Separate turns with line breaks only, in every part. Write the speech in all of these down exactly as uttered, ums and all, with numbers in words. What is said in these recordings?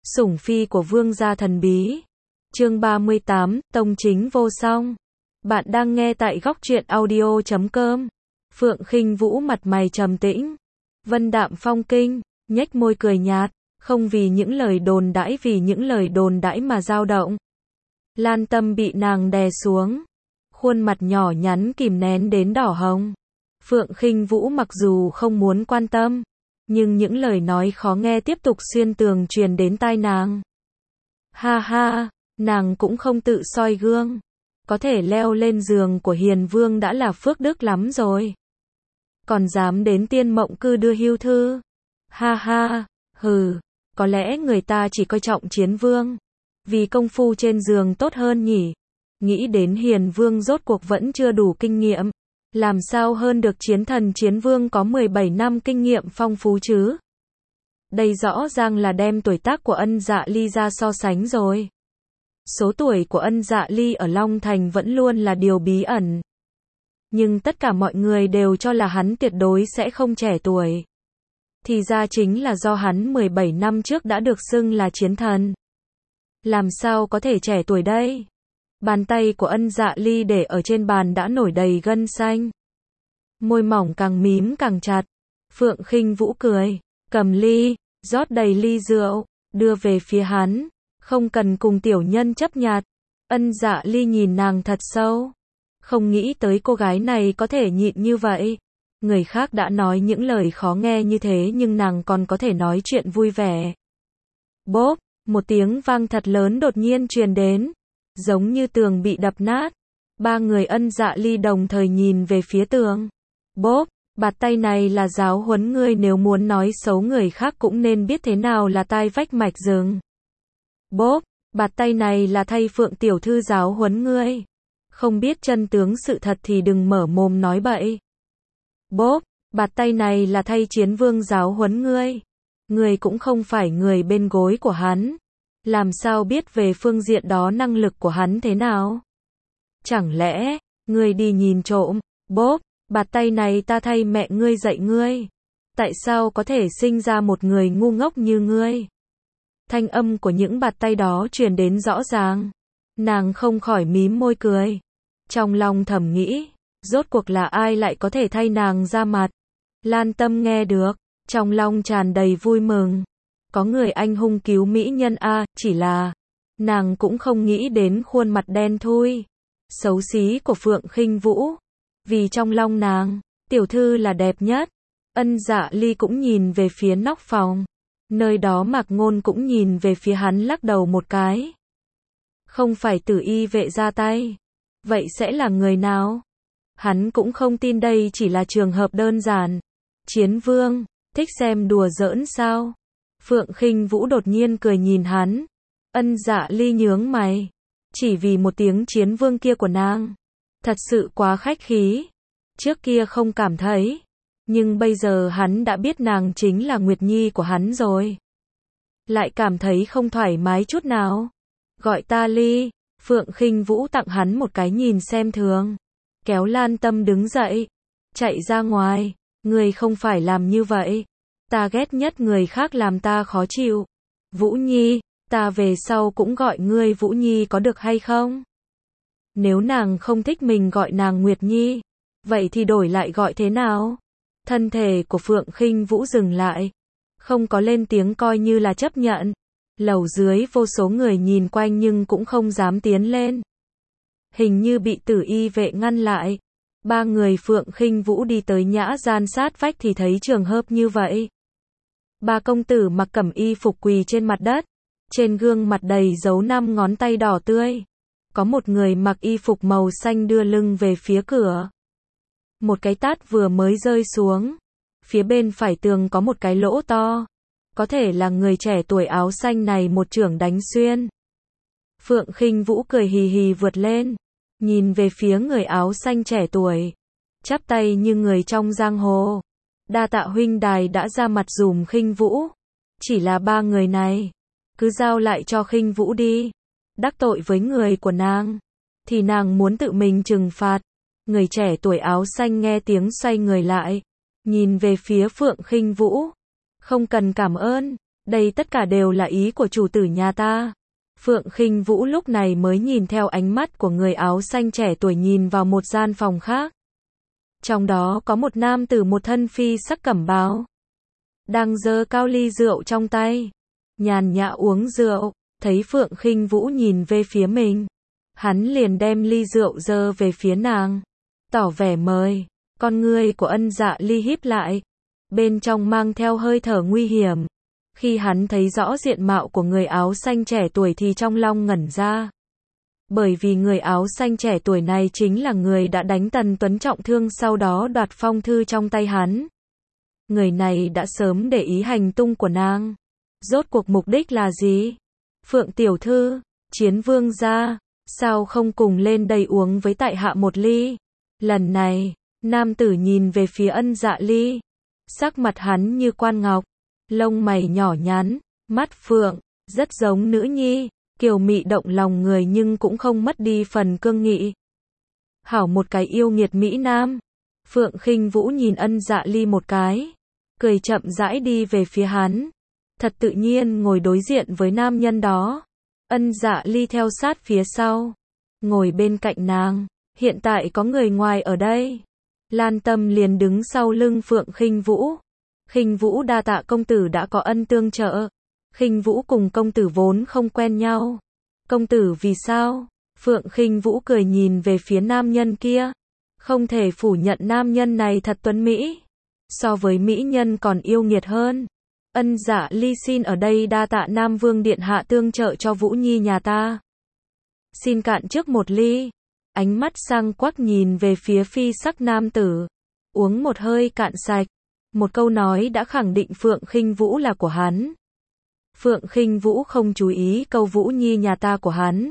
Sủng phi của vương gia thần bí. Chương ba mươi tám, Tông chính vô song. Bạn đang nghe tại góc truyện audio chấm com. Phượng Khinh Vũ mặt mày trầm tĩnh, vân đạm phong kinh, nhếch môi cười nhạt, không vì những lời đồn đãi vì những lời đồn đãi mà dao động. Lan Tâm bị nàng đè xuống, khuôn mặt nhỏ nhắn kìm nén đến đỏ hồng. Phượng Khinh Vũ mặc dù không muốn quan tâm, nhưng những lời nói khó nghe tiếp tục xuyên tường truyền đến tai nàng. Ha ha, nàng cũng không tự soi gương, có thể leo lên giường của Hiền Vương đã là phước đức lắm rồi, còn dám đến Tiên Mộng Cư đưa hưu thư. Ha ha, hừ, có lẽ người ta chỉ coi trọng Chiến Vương, vì công phu trên giường tốt hơn nhỉ. Nghĩ đến Hiền Vương rốt cuộc vẫn chưa đủ kinh nghiệm, làm sao hơn được chiến thần Chiến Vương có mười bảy năm kinh nghiệm phong phú chứ. Đây rõ ràng là đem tuổi tác của Ân Dạ Ly ra so sánh rồi. Số tuổi của Ân Dạ Ly ở Long Thành vẫn luôn là điều bí ẩn, nhưng tất cả mọi người đều cho là hắn tuyệt đối sẽ không trẻ tuổi. Thì ra chính là do hắn mười bảy năm trước đã được xưng là chiến thần. Làm sao có thể trẻ tuổi đây? Bàn tay của Ân Dạ Ly để ở trên bàn đã nổi đầy gân xanh. Môi mỏng càng mím càng chặt. Phượng Khinh Vũ cười, cầm ly, rót đầy ly rượu, đưa về phía hắn. Không cần cùng tiểu nhân chấp nhặt. Ân Dạ Ly nhìn nàng thật sâu. Không nghĩ tới cô gái này có thể nhịn như vậy. Người khác đã nói những lời khó nghe như thế nhưng nàng còn có thể nói chuyện vui vẻ. Bốp, một tiếng vang thật lớn đột nhiên truyền đến, giống như tường bị đập nát. Ba người Ân Dạ Ly đồng thời nhìn về phía tường. Bốp, bạt tay này là giáo huấn ngươi, nếu muốn nói xấu người khác cũng nên biết thế nào là tai vách mạch rừng. Bốp, bạt tay này là thay Phượng tiểu thư giáo huấn ngươi. Không biết chân tướng sự thật thì đừng mở mồm nói bậy. Bốp, bạt tay này là thay Chiến Vương giáo huấn ngươi. Ngươi cũng không phải người bên gối của hắn, làm sao biết về phương diện đó năng lực của hắn thế nào? Chẳng lẽ, ngươi đi nhìn trộm? Bốp, bạt tay này ta thay mẹ ngươi dạy ngươi. Tại sao có thể sinh ra một người ngu ngốc như ngươi? Thanh âm của những bạt tay đó truyền đến rõ ràng. Nàng không khỏi mím môi cười. Trong lòng thầm nghĩ, rốt cuộc là ai lại có thể thay nàng ra mặt? Lan Tâm nghe được, trong lòng tràn đầy vui mừng. Có người anh hùng cứu mỹ nhân a, chỉ là nàng cũng không nghĩ đến khuôn mặt đen thui, xấu xí của Phượng Khinh Vũ. Vì trong lòng nàng, tiểu thư là đẹp nhất. Ân Dạ Ly cũng nhìn về phía nóc phòng. Nơi đó Mạc Ngôn cũng nhìn về phía hắn lắc đầu một cái. Không phải Tử Y vệ ra tay. Vậy sẽ là người nào? Hắn cũng không tin đây chỉ là trường hợp đơn giản. Chiến Vương, thích xem đùa giỡn sao? Phượng Khinh Vũ đột nhiên cười nhìn hắn. Ân Dạ Ly nhướng mày. Chỉ vì một tiếng Chiến Vương kia của nàng. Thật sự quá khách khí. Trước kia không cảm thấy. Nhưng bây giờ hắn đã biết nàng chính là Nguyệt Nhi của hắn rồi. Lại cảm thấy không thoải mái chút nào. Gọi ta Ly. Phượng Khinh Vũ tặng hắn một cái nhìn xem thường. Kéo Lan Tâm đứng dậy. Chạy ra ngoài. Người không phải làm như vậy. Ta ghét nhất người khác làm ta khó chịu. Vũ Nhi, ta về sau cũng gọi ngươi Vũ Nhi có được hay không? Nếu nàng không thích mình gọi nàng Nguyệt Nhi, vậy thì đổi lại gọi thế nào? Thân thể của Phượng Khinh Vũ dừng lại, không có lên tiếng coi như là chấp nhận. Lầu dưới vô số người nhìn quanh nhưng cũng không dám tiến lên. Hình như bị Tử Y vệ ngăn lại. Ba người Phượng Khinh Vũ đi tới nhã gian sát vách thì thấy trường hợp như vậy. Ba công tử mặc cẩm y phục quỳ trên mặt đất, trên gương mặt đầy dấu năm ngón tay đỏ tươi. Có một người mặc y phục màu xanh đưa lưng về phía cửa. Một cái tát vừa mới rơi xuống. Phía bên phải tường có một cái lỗ to. Có thể là người trẻ tuổi áo xanh này một chưởng đánh xuyên. Phượng Khinh Vũ cười hì hì vượt lên, nhìn về phía người áo xanh trẻ tuổi, chắp tay như người trong giang hồ. Đa tạ huynh đài đã ra mặt dùm Khinh Vũ. Chỉ là ba người này, cứ giao lại cho Khinh Vũ đi. Đắc tội với người của nàng, thì nàng muốn tự mình trừng phạt. Người trẻ tuổi áo xanh nghe tiếng xoay người lại, nhìn về phía Phượng Khinh Vũ. Không cần cảm ơn, Đây tất cả đều là ý của chủ tử nhà ta. Phượng Khinh Vũ lúc này mới nhìn theo ánh mắt của người áo xanh trẻ tuổi nhìn vào một gian phòng khác. Trong đó có một nam tử một thân phi sắc cẩm bào, đang giơ cao ly rượu trong tay, nhàn nhã uống rượu. Thấy Phượng Khinh Vũ nhìn về phía mình, hắn liền đem ly rượu giơ về phía nàng, tỏ vẻ mời. Con ngươi của Ân Dạ Ly híp lại, bên trong mang theo hơi thở nguy hiểm. Khi hắn thấy rõ diện mạo của người áo xanh trẻ tuổi thì trong lòng ngẩn ra. Bởi vì người áo xanh trẻ tuổi này chính là người đã đánh Tần Tuấn trọng thương sau đó đoạt phong thư trong tay hắn. Người này đã sớm để ý hành tung của nàng. Rốt cuộc mục đích là gì? Phượng tiểu thư, Chiến Vương gia, sao không cùng lên đây uống với tại hạ một ly? Lần này, nam tử nhìn về phía Ân Dạ Ly. Sắc mặt hắn như quan ngọc, lông mày nhỏ nhắn, mắt phượng, rất giống nữ nhi, kiều mị động lòng người nhưng cũng không mất đi phần cương nghị. Hảo một cái yêu nghiệt mỹ nam. Phượng Khinh Vũ nhìn Ân Dạ Ly một cái, cười chậm rãi đi về phía hắn. Thật tự nhiên ngồi đối diện với nam nhân đó. Ân Dạ Ly theo sát phía sau, ngồi bên cạnh nàng. Hiện tại có người ngoài ở đây. Lan Tâm liền đứng sau lưng Phượng Khinh Vũ. Khinh Vũ đa tạ công tử đã có ân tương trợ. Khinh Vũ cùng công tử vốn không quen nhau. Công tử vì sao? Phượng Khinh Vũ cười nhìn về phía nam nhân kia. Không thể phủ nhận nam nhân này thật tuấn mỹ. So với mỹ nhân còn yêu nghiệt hơn. Ân Dạ Ly xin ở đây đa tạ Nam Vương điện hạ tương trợ cho Vũ Nhi nhà ta. Xin cạn trước một ly. Ánh mắt sang quắc nhìn về phía phi sắc nam tử. Uống một hơi cạn sạch. Một câu nói đã khẳng định Phượng Khinh Vũ là của hắn. Phượng Khinh Vũ không chú ý câu Vũ Nhi nhà ta của hắn,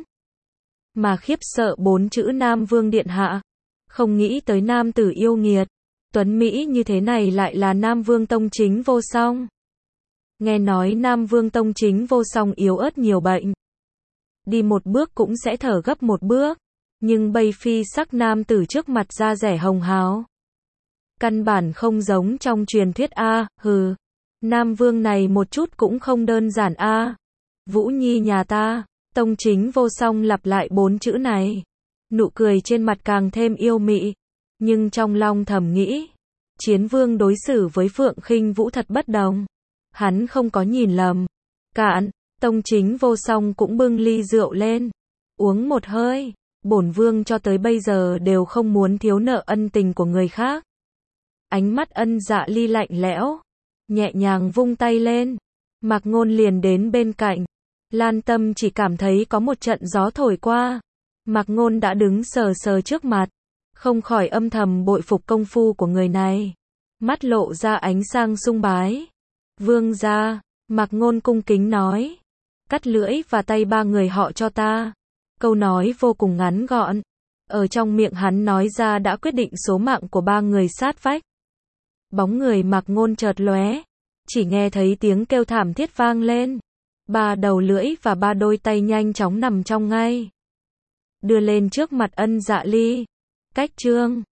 mà khiếp sợ bốn chữ Nam Vương điện hạ. Không nghĩ tới nam tử yêu nghiệt, tuấn mỹ như thế này lại là Nam Vương tông chính vô song. Nghe nói Nam Vương tông chính vô song yếu ớt nhiều bệnh, đi một bước cũng sẽ thở gấp một bước. Nhưng bây phi sắc nam tử trước mặt da rẻ hồng hào, căn bản không giống trong truyền thuyết a, hừ. Nam Vương này một chút cũng không đơn giản a. Vũ Nhi nhà ta, tông chính vô song lặp lại bốn chữ này. Nụ cười trên mặt càng thêm yêu mị, nhưng trong lòng thầm nghĩ, Chiến Vương đối xử với Phượng Khinh Vũ thật bất đồng. Hắn không có nhìn lầm. Cạn, tông chính vô song cũng bưng ly rượu lên, uống một hơi. Bổn vương cho tới bây giờ đều không muốn thiếu nợ ân tình của người khác. Ánh mắt Ân Dạ Ly lạnh lẽo, nhẹ nhàng vung tay lên. Mạc Ngôn liền đến bên cạnh. Lan Tâm chỉ cảm thấy có một trận gió thổi qua. Mạc Ngôn đã đứng sờ sờ trước mặt, không khỏi âm thầm bội phục công phu của người này. Mắt lộ ra ánh sang sung bái. Vương gia, Mạc Ngôn cung kính nói, cắt lưỡi và tay ba người họ cho ta. Câu nói vô cùng ngắn gọn, ở trong miệng hắn nói ra đã quyết định số mạng của ba người sát vách. Bóng người Mạc Ngôn chợt lóe, chỉ nghe thấy tiếng kêu thảm thiết vang lên. Ba đầu lưỡi và ba đôi tay nhanh chóng nằm trong ngay, đưa lên trước mặt Ân Dạ Ly. Cách trương,